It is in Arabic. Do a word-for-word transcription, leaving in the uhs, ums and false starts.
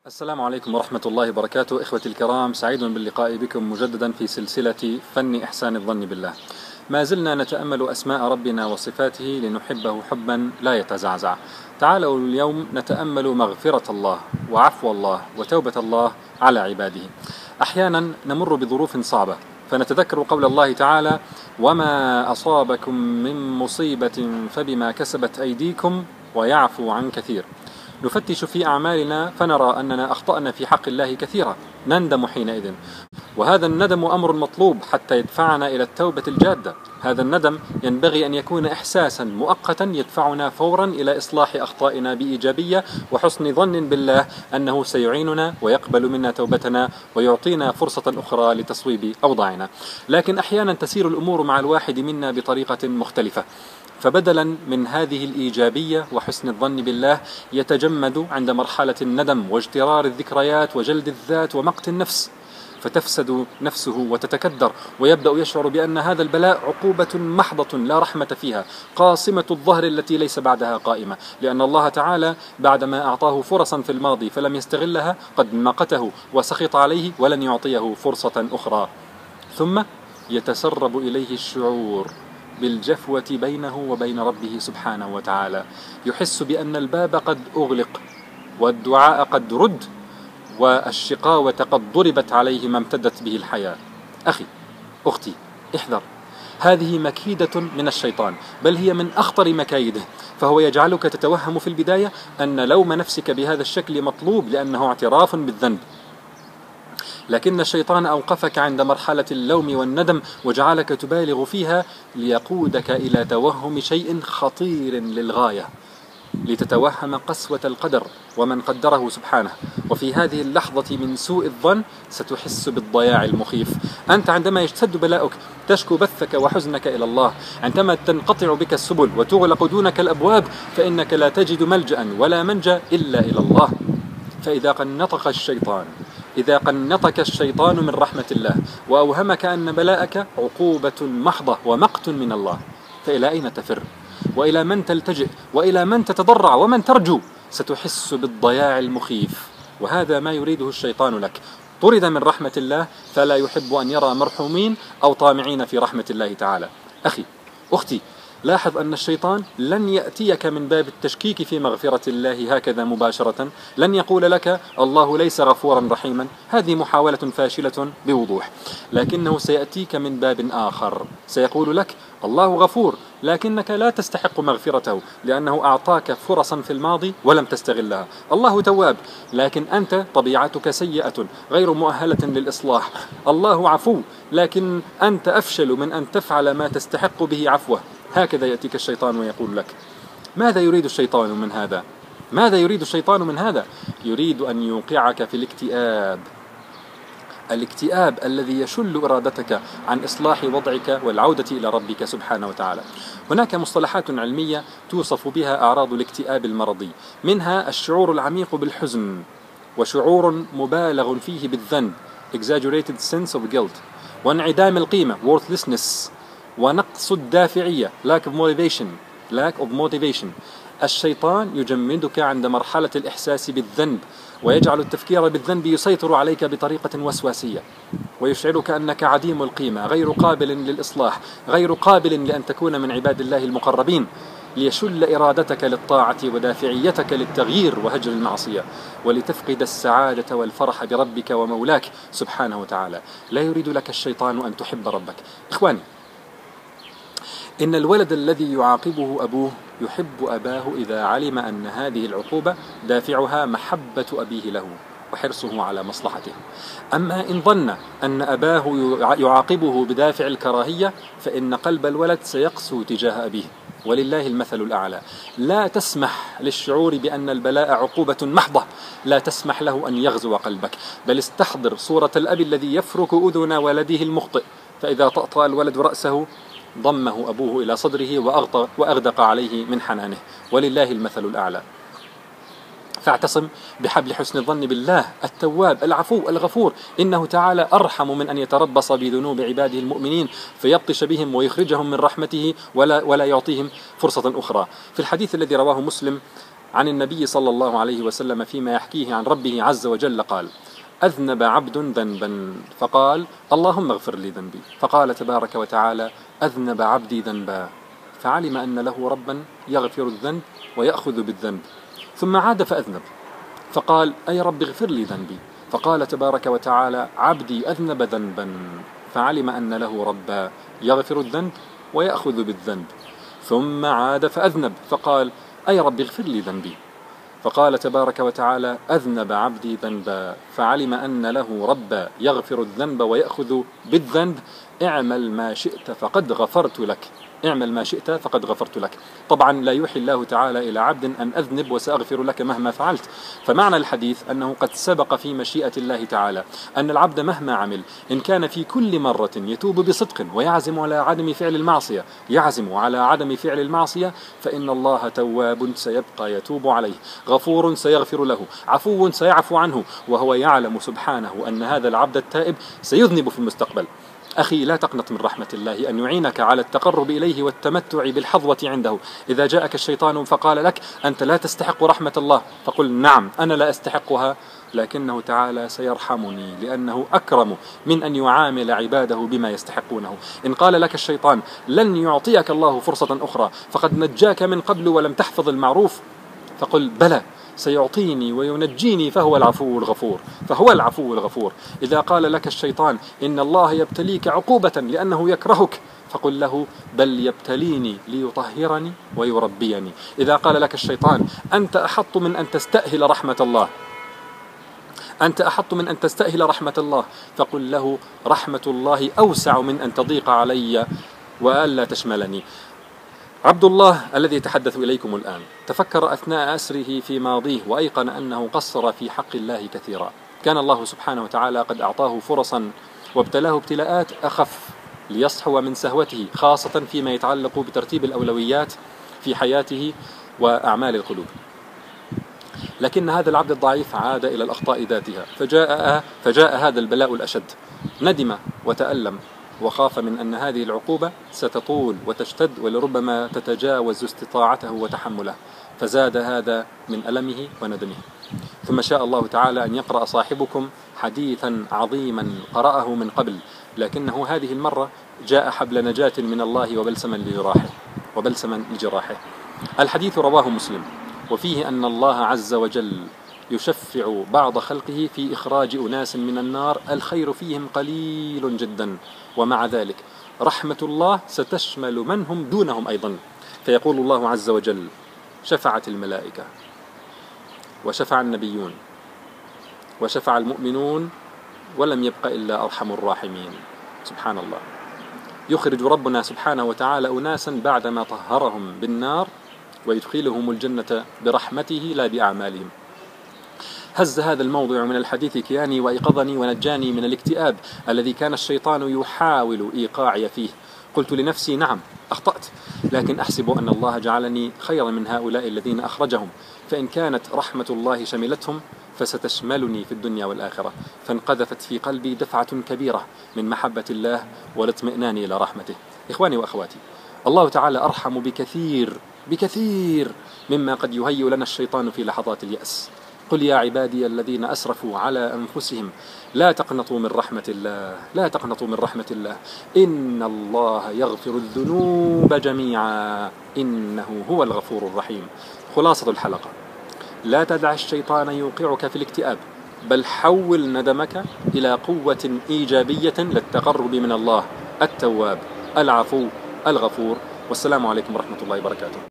السلام عليكم ورحمة الله وبركاته. إخوتي الكرام، سعيد باللقاء بكم مجددا في سلسلة فن إحسان الظن بالله. ما زلنا نتأمل أسماء ربنا وصفاته لنحبه حبا لا يتزعزع. تعالوا اليوم نتأمل مغفرة الله وعفو الله وتوبة الله على عباده. أحيانا نمر بظروف صعبة فنتذكر قول الله تعالى: وما أصابكم من مصيبة فبما كسبت أيديكم ويعفو عن كثير. نفتش في أعمالنا فنرى أننا أخطأنا في حق الله كثيرا، نندم حينئذ، وهذا الندم أمر مطلوب حتى يدفعنا إلى التوبة الجادة. هذا الندم ينبغي أن يكون إحساسا مؤقتا يدفعنا فورا إلى إصلاح أخطائنا بإيجابية وحسن ظن بالله أنه سيعيننا ويقبل منا توبتنا ويعطينا فرصة أخرى لتصويب أوضاعنا. لكن أحيانا تسير الأمور مع الواحد منا بطريقة مختلفة، فبدلا من هذه الإيجابية وحسن الظن بالله يتجمد عند مرحلة الندم واجترار الذكريات وجلد الذات ومقت النفس، فتفسد نفسه وتتكدر، ويبدأ يشعر بأن هذا البلاء عقوبة محضة لا رحمة فيها، قاصمة الظهر التي ليس بعدها قائمة، لأن الله تعالى بعدما أعطاه فرصا في الماضي فلم يستغلها قد مقته وسخط عليه ولن يعطيه فرصة أخرى. ثم يتسرب إليه الشعور بالجفوة بينه وبين ربه سبحانه وتعالى، يحس بأن الباب قد أغلق والدعاء قد رد والشقاوة قد ضربت عليه ما امتدت به الحياة. أخي، أختي، احذر، هذه مكيدة من الشيطان، بل هي من أخطر مكايده، فهو يجعلك تتوهم في البداية أن لوم نفسك بهذا الشكل مطلوب لأنه اعتراف بالذنب، لكن الشيطان أوقفك عند مرحلة اللوم والندم وجعلك تبالغ فيها ليقودك إلى توهم شيء خطير للغاية، لتتوهم قسوة القدر ومن قدره سبحانه. وفي هذه اللحظة من سوء الظن ستحس بالضياع المخيف. أنت عندما يشتد بلاؤك تشكو بثك وحزنك إلى الله، عندما تنقطع بك السبل وتغلق دونك الأبواب فإنك لا تجد ملجأ ولا منجأ إلا إلى الله. فإذا قنطك الشيطان إذا قنطك الشيطان من رحمة الله وأوهمك أن بلاءك عقوبة محضة ومقت من الله، فإلى أين تفر؟ وإلى من تلتجئ؟ وإلى من تتضرع ومن ترجو؟ ستحس بالضياع المخيف، وهذا ما يريده الشيطان لك. طرد من رحمة الله فلا يحب أن يرى مرحومين أو طامعين في رحمة الله تعالى. أخي، أختي، لاحظ أن الشيطان لن يأتيك من باب التشكيك في مغفرة الله هكذا مباشرة، لن يقول لك الله ليس غفورا رحيما، هذه محاولة فاشلة بوضوح، لكنه سيأتيك من باب آخر، سيقول لك الله غفور لكنك لا تستحق مغفرته لأنه أعطاك فرصا في الماضي ولم تستغلها. الله تواب لكن أنت طبيعتك سيئة غير مؤهلة للإصلاح. الله عفو لكن أنت أفشل من أن تفعل ما تستحق به عفوه. هكذا يأتيك الشيطان ويقول لك. ماذا يريد الشيطان من هذا؟ ماذا يريد الشيطان من هذا؟ يريد أن يوقعك في الاكتئاب، الاكتئاب الذي يشل إرادتك عن إصلاح وضعك والعودة إلى ربك سبحانه وتعالى. هناك مصطلحات علمية توصف بها أعراض الاكتئاب المرضي، منها الشعور العميق بالحزن، وشعور مبالغ فيه بالذنب exaggerated sense of guilt، وانعدام القيمة worthlessness، ونقص الدافعية lack of motivation lack of motivation. الشيطان يجمدك عند مرحلة الإحساس بالذنب ويجعل التفكير بالذنب يسيطر عليك بطريقة وسواسية، ويشعرك أنك عديم القيمة، غير قابل للإصلاح، غير قابل لأن تكون من عباد الله المقربين، ليشل إرادتك للطاعة ودافعيتك للتغيير وهجر المعصية، ولتفقد السعادة والفرح بربك ومولاك سبحانه وتعالى. لا يريد لك الشيطان أن تحب ربك. إخواني، إن الولد الذي يعاقبه أبوه يحب أباه إذا علم أن هذه العقوبة دافعها محبة أبيه له وحرصه على مصلحته. أما إن ظن أن أباه يعاقبه بدافع الكراهية فإن قلب الولد سيقسو تجاه أبيه، ولله المثل الأعلى. لا تسمح للشعور بأن البلاء عقوبة محضة، لا تسمح له أن يغزو قلبك، بل استحضر صورة الأب الذي يفرك أذن ولده المخطئ، فإذا طأطأ الولد رأسه ضمه أبوه إلى صدره وأغطى وأغدق عليه من حنانه، ولله المثل الأعلى. فاعتصم بحبل حسن الظن بالله التواب العفو الغفور، إنه تعالى أرحم من أن يتربص بذنوب عباده المؤمنين فيبطش بهم ويخرجهم من رحمته ولا, ولا يعطيهم فرصة أخرى. في الحديث الذي رواه مسلم عن النبي صلى الله عليه وسلم فيما يحكيه عن ربه عز وجل قال: أذنب عبد ذنبا فقال: اللهم اغفر لي ذنبي، فقال تبارك وتعالى: أذنب عبدي ذنبا، فعلم أن له ربا يغفر الذنب ويأخذ بالذنب، ثم عاد فأذنب فقال: أي رب اغفر لي ذنبي، فقال تبارك وتعالى: عبدي أذنب ذنبا، فعلم أن له ربا يغفر الذنب ويأخذ بالذنب، ثم عاد فأذنب فقال: أي رب اغفر لي ذنبي، فقال تبارك وتعالى: أذنب عبدي ذنبا، فعلم أن له ربا يغفر الذنب ويأخذ بالذنب، اعمل ما شئت فقد غفرت لك، اعمل ما شئت فقد غفرت لك. طبعا لا يوحي الله تعالى إلى عبد أن أذنب وسأغفر لك مهما فعلت، فمعنى الحديث أنه قد سبق في مشيئة الله تعالى أن العبد مهما عمل إن كان في كل مرة يتوب بصدق ويعزم على عدم فعل المعصية يعزم على عدم فعل المعصية فإن الله تواب سيبقى يتوب عليه، غفور سيغفر له، عفو سيعفو عنه، وهو يعلم سبحانه أن هذا العبد التائب سيذنب في المستقبل. أخي لا تقنط من رحمة الله أن يعينك على التقرب إليه والتمتع بالحظوة عنده. إذا جاءك الشيطان فقال لك: أنت لا تستحق رحمة الله، فقل: نعم أنا لا أستحقها، لكنه تعالى سيرحمني لأنه أكرم من أن يعامل عباده بما يستحقونه. إن قال لك الشيطان: لن يعطيك الله فرصة أخرى فقد نجاك من قبل ولم تحفظ المعروف، فقل: بلى سيعطيني وينجيني، فهو العفو الغفور فهو العفو الغفور. إذا قال لك الشيطان: إن الله يبتليك عقوبة لأنه يكرهك، فقل له: بل يبتليني ليطهرني ويربيني. إذا قال لك الشيطان: أنت أحط من أن تستأهل رحمة الله أنت أحط من أن تستأهل رحمة الله، فقل له: رحمة الله أوسع من أن تضيق علي وألا تشملني. عبد الله الذي يتحدث إليكم الآن تفكر أثناء أسره في ماضيه وأيقن أنه قصر في حق الله كثيرا. كان الله سبحانه وتعالى قد أعطاه فرصا وابتلاه ابتلاءات أخف ليصحو من سهوته، خاصة فيما يتعلق بترتيب الأولويات في حياته وأعمال القلوب. لكن هذا العبد الضعيف عاد إلى الأخطاء ذاتها، فجاء, فجاء هذا البلاء الأشد، ندم وتألم وخاف من أن هذه العقوبة ستطول وتشتد ولربما تتجاوز استطاعته وتحمله، فزاد هذا من ألمه وندمه. ثم شاء الله تعالى أن يقرأ صاحبكم حديثا عظيما قرأه من قبل، لكنه هذه المرة جاء حبل نجاة من الله وبلسما لجراحه وبلسما لجراحه. الحديث رواه مسلم، وفيه أن الله عز وجل يشفع بعض خلقه في إخراج أناس من النار الخير فيهم قليل جدا، ومع ذلك رحمة الله ستشمل من هم دونهم أيضا، فيقول الله عز وجل: شفعت الملائكة وشفع النبيون وشفع المؤمنون ولم يبق إلا أرحم الراحمين. سبحان الله، يخرج ربنا سبحانه وتعالى أناسا بعدما طهرهم بالنار ويدخلهم الجنة برحمته لا بأعمالهم. هز هذا الموضوع من الحديث كياني وأيقظني ونجاني من الاكتئاب الذي كان الشيطان يحاول إيقاعي فيه. قلت لنفسي: نعم أخطأت، لكن أحسب أن الله جعلني خيرا من هؤلاء الذين أخرجهم، فإن كانت رحمة الله شملتهم فستشملني في الدنيا والآخرة. فانقذفت في قلبي دفعة كبيرة من محبة الله والاطمئنان إلى رحمته. إخواني وأخواتي، الله تعالى أرحم بكثير بكثير مما قد يهيئ لنا الشيطان في لحظات اليأس. قل يا عبادي الذين أسرفوا على أنفسهم لا تقنطوا من رحمة الله لا تقنطوا من رحمة الله إن الله يغفر الذنوب جميعا إنه هو الغفور الرحيم. خلاصة الحلقة: لا تدع الشيطان يوقعك في الاكتئاب، بل حول ندمك إلى قوة إيجابية للتقرب من الله التواب العفو الغفور. والسلام عليكم ورحمة الله وبركاته.